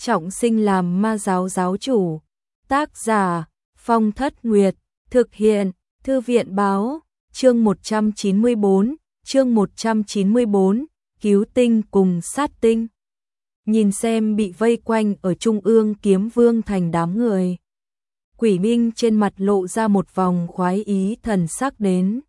trọng sinh làm ma giáo giáo chủ. Tác giả Phong Thất Nguyệt, thực hiện Thư viện Báo. Chương 194, cứu tinh cùng sát tinh. Nhìn xem bị vây quanh ở trung ương Kiếm Vương thành đám người, Quỷ Minh trên mặt lộ ra một vòng khoái ý thần sắc đến.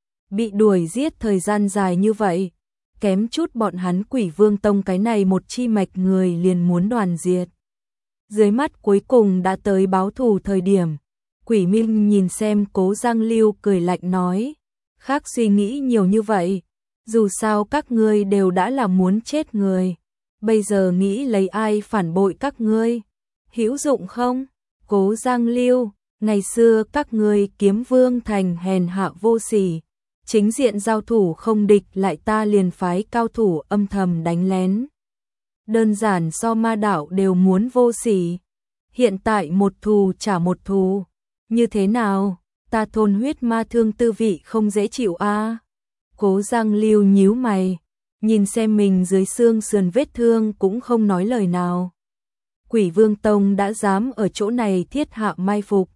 Bị đuổi giết thời gian dài như vậy, kém chút bọn hắn Quỷ Vương Tông cái này một chi mạch người liền muốn đoàn diệt. Dưới mắt cuối cùng đã tới báo thù thời điểm. Quỷ Minh nhìn xem Cố Giang Lưu cười lạnh nói, khác suy nghĩ nhiều như vậy, dù sao các ngươi đều đã là muốn chết người, bây giờ nghĩ lấy ai phản bội các ngươi, hữu dụng không? Cố Giang Lưu, ngày xưa các ngươi Kiếm Vương thành hèn hạ vô sỉ, chính diện giao thủ không địch lại ta liền phái cao thủ âm thầm đánh lén. Đơn giản so ma đạo đều muốn vô sỉ, hiện tại một thù trả một thù. Như thế nào, ta thôn huyết ma thương tư vị không dễ chịu a? Cố Giang Lưu nhíu mày, nhìn xem mình dưới xương sườn vết thương cũng không nói lời nào. Quỷ Vương Tông đã dám ở chỗ này thiết hạ mai phục,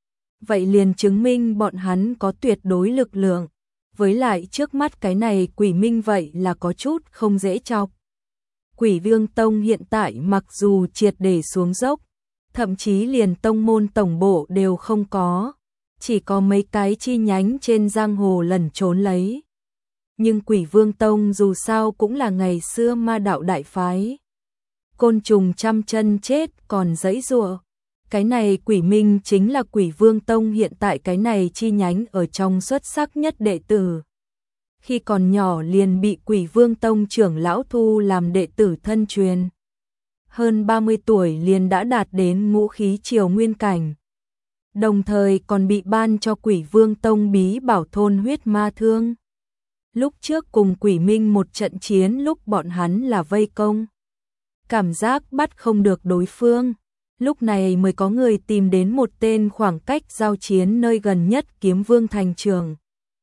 vậy liền chứng minh bọn hắn có tuyệt đối lực lượng, với lại trước mắt cái này Quỷ Minh vậy là có chút không dễ chọc. Quỷ Vương Tông hiện tại mặc dù triệt để xuống dốc, thậm chí liền tông môn tổng bộ đều không có, chỉ có mấy cái chi nhánh trên giang hồ lẩn trốn lấy. Nhưng Quỷ Vương Tông dù sao cũng là ngày xưa ma đạo đại phái. Côn trùng trăm chân chết còn giãy giụa. Cái này Quỷ Minh chính là Quỷ Vương Tông hiện tại cái này chi nhánh ở trong xuất sắc nhất đệ tử. Khi còn nhỏ liền bị Quỷ Vương Tông trưởng lão thu làm đệ tử thân truyền. Hơn 30 tuổi liền đã đạt đến ngũ khí triều nguyên cảnh. Đồng thời còn bị ban cho Quỷ Vương Tông bí bảo thôn huyết ma thương. Lúc trước cùng Quỷ Minh một trận chiến lúc bọn hắn là vây công. Cảm giác bắt không được đối phương. Lúc này mới có người tìm đến một tên khoảng cách giao chiến nơi gần nhất Kiếm Vương thành trường.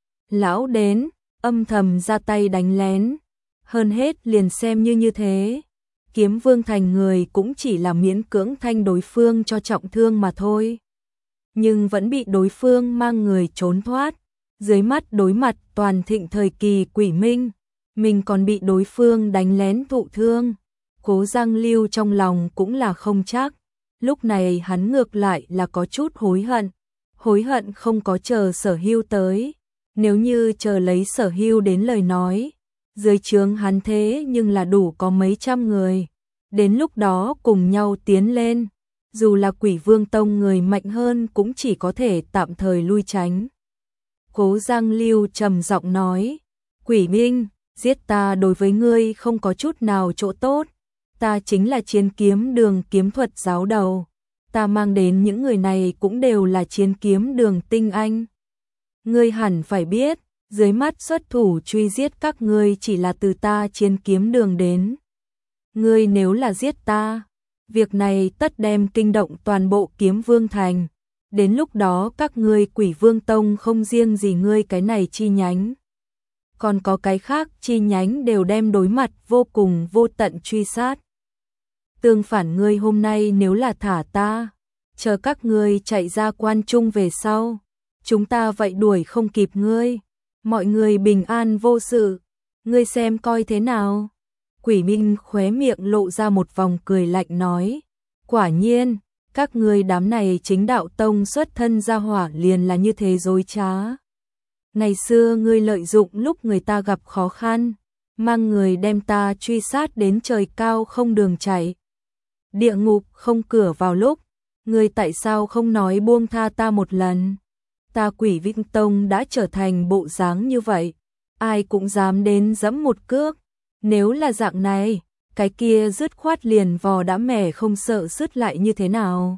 Lão đến, âm thầm ra tay đánh lén. Hơn hết liền xem như thế. Kiếm Vương thành người cũng chỉ là miễn cưỡng thanh đối phương cho trọng thương mà thôi. Nhưng vẫn bị đối phương mang người trốn thoát. Dưới mắt đối mặt toàn thịnh thời kỳ Quỷ Minh, mình còn bị đối phương đánh lén thụ thương. Cố Giang Lưu trong lòng cũng là không chắc. Lúc này hắn ngược lại là có chút hối hận. Hối hận không có chờ Sở Hưu tới. Nếu như chờ lấy Sở Hưu đến lời nói, dưới trướng hắn thế nhưng là đủ có mấy trăm người. Đến lúc đó cùng nhau tiến lên, dù là Quỷ Vương Tông người mạnh hơn cũng chỉ có thể tạm thời lui tránh. Cố Giang Lưu trầm giọng nói, Quỷ Minh, giết ta đối với ngươi không có chút nào chỗ tốt. Ta chính là Chiến Kiếm Đường kiếm thuật giáo đầu. Ta mang đến những người này cũng đều là Chiến Kiếm Đường tinh anh. Ngươi hẳn phải biết, dưới mắt xuất thủ truy giết các ngươi chỉ là từ ta Chiến Kiếm Đường đến. Ngươi nếu là giết ta, việc này tất đem kinh động toàn bộ Kiếm Vương thành. Đến lúc đó các ngươi Quỷ Vương Tông không riêng gì ngươi cái này chi nhánh, còn có cái khác chi nhánh đều đem đối mặt vô cùng vô tận truy sát. Tương phản ngươi hôm nay nếu là thả ta, chờ các ngươi chạy ra quan trung về sau, chúng ta vậy đuổi không kịp ngươi, mọi người bình an vô sự, ngươi xem coi thế nào. Quỷ Minh khóe miệng lộ ra một vòng cười lạnh nói, quả nhiên, các ngươi đám này chính đạo tông xuất thân ra hỏa liền là như thế dối trá. Ngày xưa ngươi lợi dụng lúc người ta gặp khó khăn, mang người đem ta truy sát đến trời cao không đường chạy, địa ngục không cửa vào lúc, ngươi tại sao không nói buông tha ta một lần? Ta Quỷ Vĩnh Tông đã trở thành bộ dáng như vậy, ai cũng dám đến giẫm một cước. Nếu là dạng này, cái kia dứt khoát liền vò đã mẻ không sợ sứt lại như thế nào?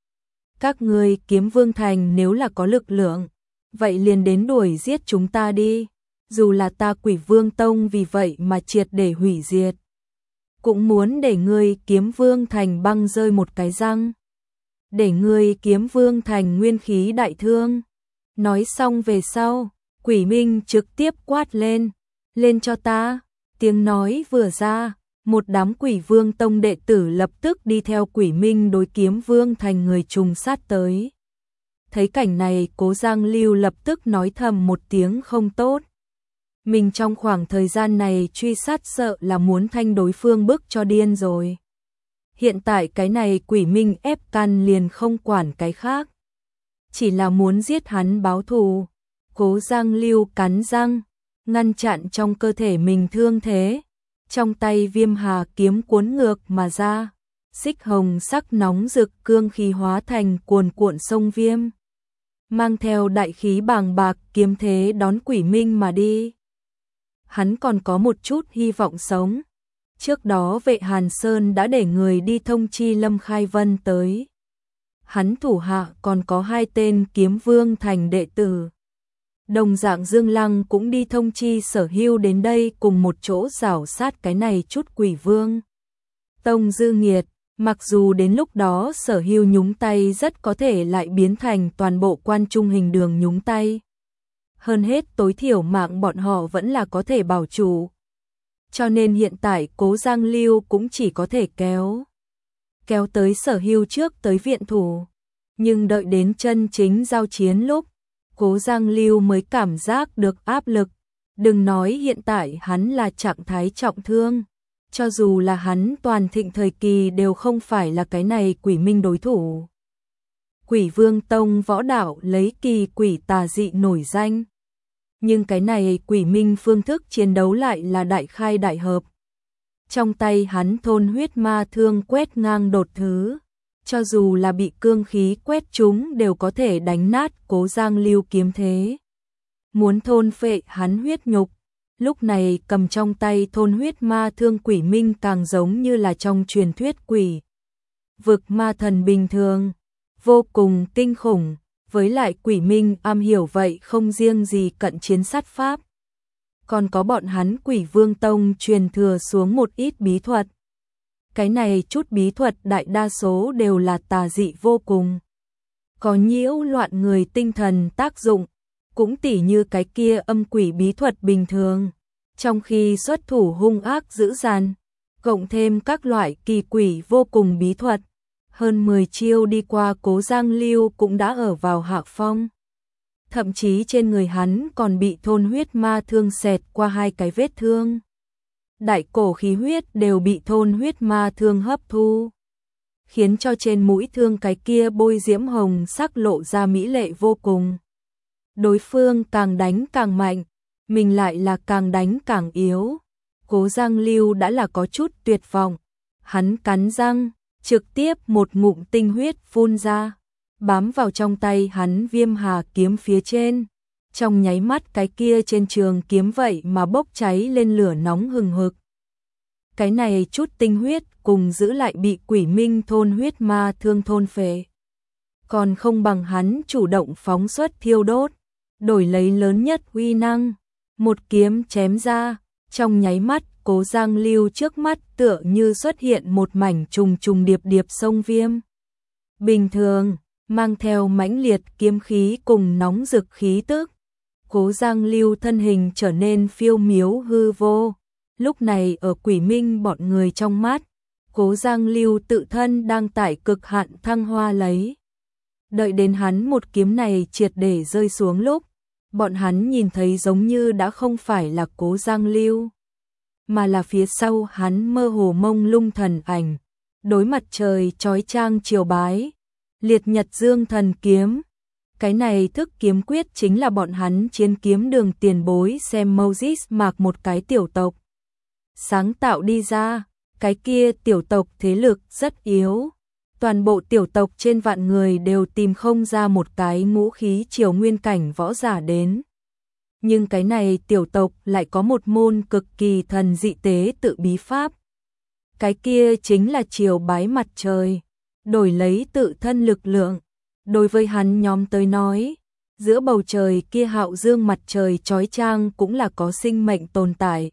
Các ngươi Kiếm Vương thành nếu là có lực lượng, vậy liền đến đuổi giết chúng ta đi. Dù là ta Quỷ Vương Tông vì vậy mà triệt để hủy diệt, cũng muốn để ngươi Kiếm Vương thành băng rơi một cái răng, để ngươi Kiếm Vương thành nguyên khí đại thương. Nói xong về sau, Quỷ Minh trực tiếp quát lên, lên cho ta. Tiếng nói vừa ra, Một đám Quỷ Vương Tông đệ tử lập tức đi theo Quỷ Minh đối Kiếm Vương thành người trùng sát tới. Thấy cảnh này, Cố Giang Lưu lập tức nói thầm một tiếng không tốt. Mình trong khoảng thời gian này truy sát sợ là muốn thanh đối phương bức cho điên rồi. Hiện tại cái này Quỷ Minh ép căn liền không quản cái khác. Chỉ là muốn giết hắn báo thù. Cố Giang Lưu cắn răng, ngăn chặn trong cơ thể mình thương thế. Trong tay Viêm Hà kiếm cuốn ngược mà ra. Xích hồng sắc nóng rực cương khí hóa thành cuồn cuộn sông viêm. Mang theo đại khí bàng bạc kiếm thế đón Quỷ Minh mà đi. Hắn còn có một chút hy vọng sống. Trước đó Vệ Hàn Sơn đã để người đi thông chi Lâm Khai Vân tới. Hắn thủ hạ còn có 2 tên Kiếm Vương thành đệ tử. Đồng dạng Dương Lăng cũng đi thông chi Sở Hưu đến đây cùng một chỗ rảo sát cái này chút Quỷ Vương Tông dư nghiệt. Mặc dù đến lúc đó Sở Hưu nhúng tay rất có thể lại biến thành toàn bộ Quan Trung Hình Đường nhúng tay. Hơn hết tối thiểu mạng bọn họ vẫn là có thể bảo chủ. Cho nên hiện tại Cố Giang Lưu cũng chỉ có thể kéo tới Sở Hưu trước tới viện thủ. Nhưng đợi đến chân chính giao chiến lúc, Cố Giang Lưu mới cảm giác được áp lực. Đừng nói hiện tại hắn là trạng thái trọng thương. Cho dù là hắn toàn thịnh thời kỳ đều không phải là cái này Quỷ Minh đối thủ. Quỷ Vương Tông võ đạo lấy kỳ quỷ tà dị nổi danh. Nhưng cái này Quỷ Minh phương thức chiến đấu lại là đại khai đại hợp. Trong tay hắn thôn huyết ma thương quét ngang đột thứ. Cho dù là bị cương khí quét chúng đều có thể đánh nát Cố Giang Lưu kiếm thế. Muốn thôn phệ hắn huyết nhục. Lúc này cầm trong tay thôn huyết ma thương Quỷ Minh càng giống như là trong truyền thuyết quỷ vực ma thần bình thường. Vô cùng kinh khủng. Với lại Quỷ Minh am hiểu vậy không riêng gì cận chiến sát pháp. Còn có bọn hắn Quỷ Vương Tông truyền thừa xuống một ít bí thuật. Cái này chút bí thuật đại đa số đều là tà dị vô cùng. Có nhiễu loạn người tinh thần tác dụng. Cũng tỉ như cái kia âm quỷ bí thuật bình thường. Trong khi xuất thủ hung ác dữ dằn, cộng thêm các loại kỳ quỷ vô cùng bí thuật. Hơn 10 chiêu đi qua Cố Giang Lưu cũng đã ở vào hạ phong. Thậm chí trên người hắn còn bị thôn huyết ma thương xẹt qua 2 cái vết thương. Đại cổ khí huyết đều bị thôn huyết ma thương hấp thu. Khiến cho trên mũi thương cái kia bôi diễm hồng sắc lộ ra mỹ lệ vô cùng. Đối phương càng đánh càng mạnh, mình lại là càng đánh càng yếu. Cố Giang Lưu đã là có chút tuyệt vọng. Hắn cắn răng, trực tiếp một ngụm tinh huyết phun ra, bám vào trong tay hắn Viêm Hà kiếm phía trên. Trong nháy mắt cái kia trên trường kiếm vậy mà bốc cháy lên lửa nóng hừng hực. Cái này chút tinh huyết cùng giữ lại bị Quỷ Minh thôn huyết ma thương thôn phệ. Còn không bằng hắn chủ động phóng xuất thiêu đốt, đổi lấy lớn nhất uy năng. Một kiếm chém ra, trong nháy mắt Cố Giang Lưu trước mắt tựa như xuất hiện một mảnh trùng trùng điệp điệp sông viêm. Bình thường, mang theo mãnh liệt kiếm khí cùng nóng rực khí tức. Cố Giang Lưu thân hình trở nên phiêu miếu hư vô. Lúc này ở Quỷ Minh bọn người trong mắt, Cố Giang Lưu tự thân đang tại cực hạn thăng hoa lấy. Đợi đến hắn một kiếm này triệt để rơi xuống lúc, bọn hắn nhìn thấy giống như đã không phải là Cố Giang Lưu, mà là phía sau hắn mơ hồ mông lung thần ảnh, đối mặt trời chói chang triều bái, liệt nhật dương thần kiếm. Cái này thức kiếm quyết chính là bọn hắn chiến kiếm đường tiền bối xem Moses Mạc một cái tiểu tộc sáng tạo đi ra. Cái kia tiểu tộc thế lực rất yếu, toàn bộ tiểu tộc trên vạn người đều tìm không ra một cái ngũ khí triều nguyên cảnh võ giả đến. Nhưng cái này tiểu tộc lại có một môn cực kỳ thần dị tế tự bí pháp. Cái kia chính là triều bái mặt trời, đổi lấy tự thân lực lượng. Đối với hắn nhóm tới nói, giữa bầu trời kia hạo dương mặt trời chói chang cũng là có sinh mệnh tồn tại.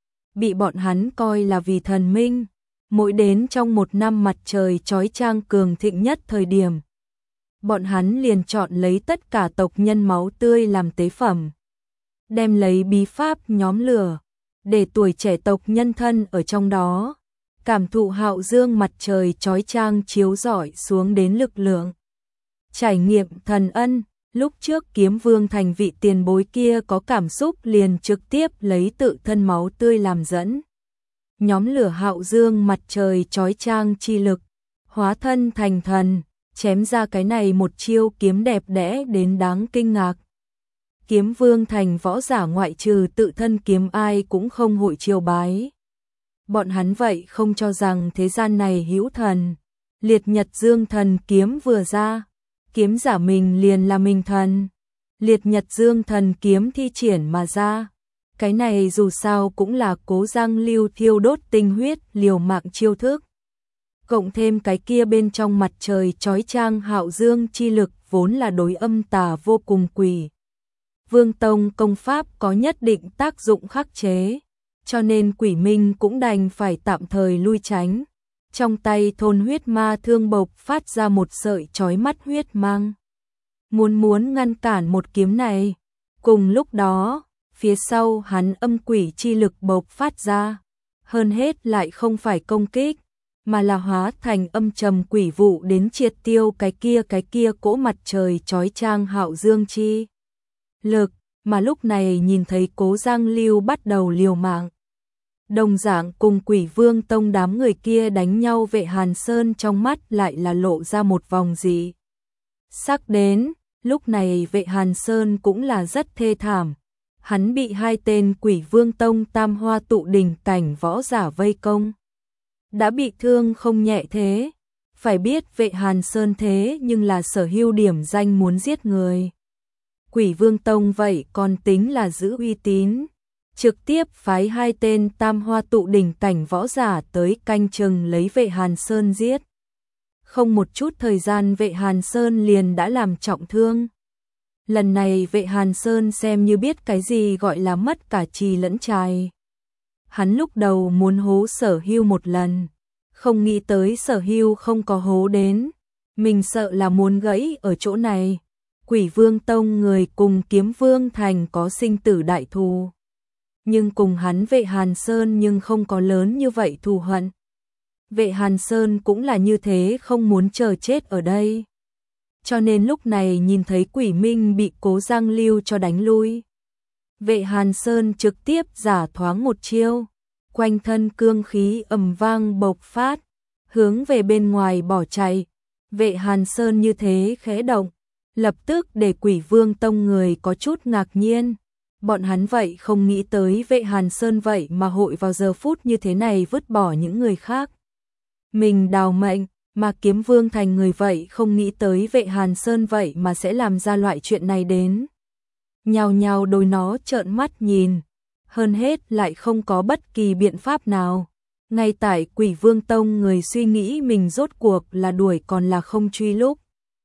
Bị bọn hắn coi là vì thần minh. Mỗi đến trong một năm mặt trời chói chang cường thịnh nhất thời điểm, bọn hắn liền chọn lấy tất cả tộc nhân máu tươi làm tế phẩm, đem lấy bí pháp nhóm lửa, để tuổi trẻ tộc nhân thân ở trong đó, cảm thụ hạo dương mặt trời chói chang chiếu rọi xuống đến lực lượng. Trải nghiệm thần ân, lúc trước Kiếm Vương thành vị tiền bối kia có cảm xúc liền trực tiếp lấy tự thân máu tươi làm dẫn. Nhóm lửa hạo dương mặt trời chói chang chi lực, hóa thân thành thần, chém ra cái này một chiêu kiếm đẹp đẽ đến đáng kinh ngạc. Kiếm Vương thành võ giả ngoại trừ tự thân kiếm ai cũng không hội chiêu bái. Bọn hắn vậy không cho rằng thế gian này hữu thần. Liệt Nhật Dương thần kiếm vừa ra, kiếm giả mình liền là mình thần. Liệt Nhật Dương thần kiếm thi triển mà ra. Cái này dù sao cũng là Cố Giang Lưu thiêu đốt tinh huyết liều mạng chiêu thức. Cộng thêm cái kia bên trong mặt trời chói chang hạo dương chi lực vốn là đối âm tà vô cùng quỷ. Vương tông công pháp có nhất định tác dụng khắc chế, cho nên Quỷ Minh cũng đành phải tạm thời lui tránh. Trong tay thôn huyết ma thương bộc phát ra một sợi chói mắt huyết mang. Muốn ngăn cản một kiếm này. Cùng lúc đó, phía sau hắn âm quỷ chi lực bộc phát ra. Hơn hết lại không phải công kích, mà là hóa thành âm trầm quỷ vụ đến triệt tiêu cái kia cỗ mặt trời chói chang hạo dương chi lực, mà lúc này nhìn thấy Cố Giang Lưu bắt đầu liều mạng. Đồng dạng cùng Quỷ Vương tông đám người kia đánh nhau, Vệ Hàn Sơn trong mắt lại là lộ ra một vòng dị sắc đến, lúc này Vệ Hàn Sơn cũng là rất thê thảm. Hắn bị hai tên Quỷ Vương tông tam hoa tụ đỉnh cảnh võ giả vây công, đã bị thương không nhẹ thế. Phải biết Vệ Hàn Sơn thế nhưng là sở hữu điểm danh muốn giết người. Quỷ Vương tông vậy còn tính là giữ uy tín, trực tiếp phái hai tên tam hoa tụ đỉnh cảnh võ giả tới canh chừng lấy Vệ Hàn Sơn giết. Không một chút thời gian Vệ Hàn Sơn liền đã làm trọng thương. Lần này Vệ Hàn Sơn xem như biết cái gì gọi là mất cả trì lẫn trài. Hắn lúc đầu muốn hố Sở Hưu một lần, không nghĩ tới Sở Hưu không có hố đến. Mình sợ là muốn gãy ở chỗ này. Quỷ Vương tông người cùng Kiếm Vương thành có sinh tử đại thù, nhưng cùng hắn Vệ Hàn Sơn nhưng không có lớn như vậy thù hận. Vệ Hàn Sơn cũng là như thế, không muốn chờ chết ở đây. Cho nên lúc này nhìn thấy Quỷ Minh bị Cố Giang Lưu cho đánh lui, Vệ Hàn Sơn trực tiếp giả thoáng một chiêu, quanh thân cương khí ầm vang bộc phát, hướng về bên ngoài bỏ chạy. Vệ Hàn Sơn như thế khẽ động, lập tức để Quỷ Vương tông người có chút ngạc nhiên. Bọn hắn vậy không nghĩ tới Vệ Hàn Sơn vậy mà hội vào giờ phút như thế này vứt bỏ những người khác. Mình đào mệnh, mà Kiếm Vương thành người vậy không nghĩ tới Vệ Hàn Sơn vậy mà sẽ làm ra loại chuyện này đến. Nhào nhào đôi nó trợn mắt nhìn, hơn hết lại không có bất kỳ biện pháp nào. Ngay tại Quỷ Vương tông người suy nghĩ mình rốt cuộc là đuổi còn là không truy lúc,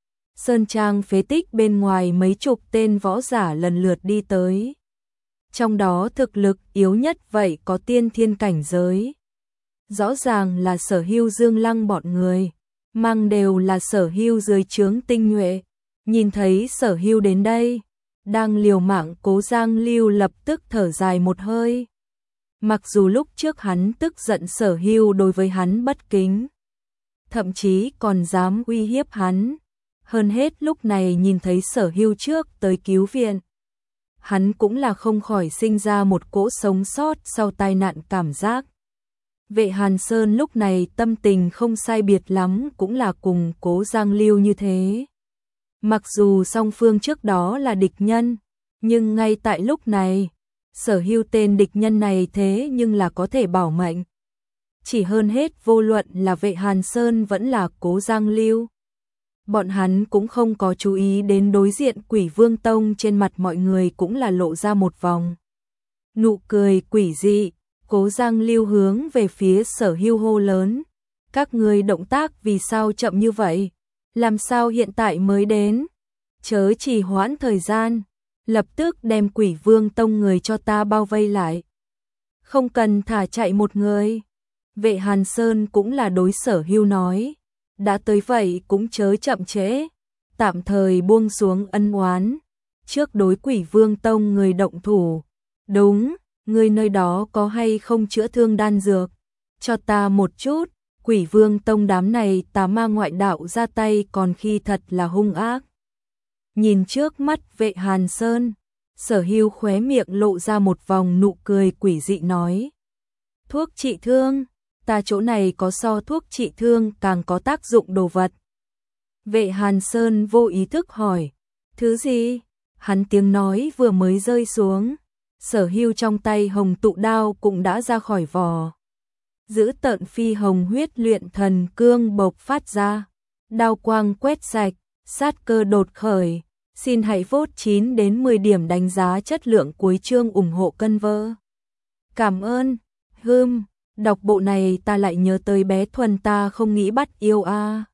sơn trang phế tích bên ngoài mấy chục tên võ giả lần lượt đi tới. Trong đó thực lực yếu nhất vậy có tiên thiên cảnh giới. Rõ ràng là Sở Hưu Dương Lăng bọn người, mang đều là Sở Hưu dưới trướng tinh nhuệ. Nhìn thấy Sở Hưu đến đây, đang liều mạng Cố Giang Lưu lập tức thở dài một hơi. Mặc dù lúc trước hắn tức giận Sở Hưu đối với hắn bất kính, thậm chí còn dám uy hiếp hắn, hơn hết lúc này nhìn thấy Sở Hưu trước tới cứu viện, hắn cũng là không khỏi sinh ra một cỗ sống sót sau tai nạn cảm giác. Vệ Hàn Sơn lúc này tâm tình không sai biệt lắm, cũng là cùng Cố Giang Lưu như thế. Mặc dù song phương trước đó là địch nhân, nhưng ngay tại lúc này, Sở Hưu tên địch nhân này thế nhưng là có thể bảo mệnh. Chỉ hơn hết vô luận là Vệ Hàn Sơn vẫn là Cố Giang Lưu, bọn hắn cũng không có chú ý đến đối diện Quỷ Vương tông, trên mặt mọi người cũng là lộ ra một vòng nụ cười quỷ dị. Cố Giang Lưu hướng về phía Sở Hưu hô lớn, các ngươi động tác vì sao chậm như vậy? Làm sao hiện tại mới đến? Chớ trì hoãn thời gian, lập tức đem Quỷ Vương tông người cho ta bao vây lại. Không cần thả chạy một người. Vệ Hàn Sơn cũng là đối Sở Hưu nói, đã tới vậy cũng chớ chậm trễ, tạm thời buông xuống ân oán, trước đối Quỷ Vương tông người động thủ. Đúng, người nơi đó có hay không chữa thương đan dược? cho ta một chút, Quỷ Vương Tông đám này tà ma ngoại đạo ra tay còn khi thật là hung ác. Nhìn trước mắt Vệ Hàn Sơn, Sở Hưu khóe miệng lộ ra một vòng nụ cười quỷ dị nói. Thuốc trị thương, ta chỗ này có so thuốc trị thương càng có tác dụng đồ vật. Vệ Hàn Sơn vô ý thức hỏi, thứ gì? Hắn tiếng nói vừa mới rơi xuống, Sở Hưu trong tay hồng tụ đao cũng đã ra khỏi vỏ. Giữ tợn phi hồng huyết luyện thần cương bộc phát ra, đao quang quét sạch, sát cơ đột khởi. Xin hãy vote 9 đến 10 điểm đánh giá chất lượng cuối chương ủng hộ cân vơ. Cảm ơn. Đọc bộ này ta lại nhớ tới bé Thuần ta không nghĩ bắt yêu a.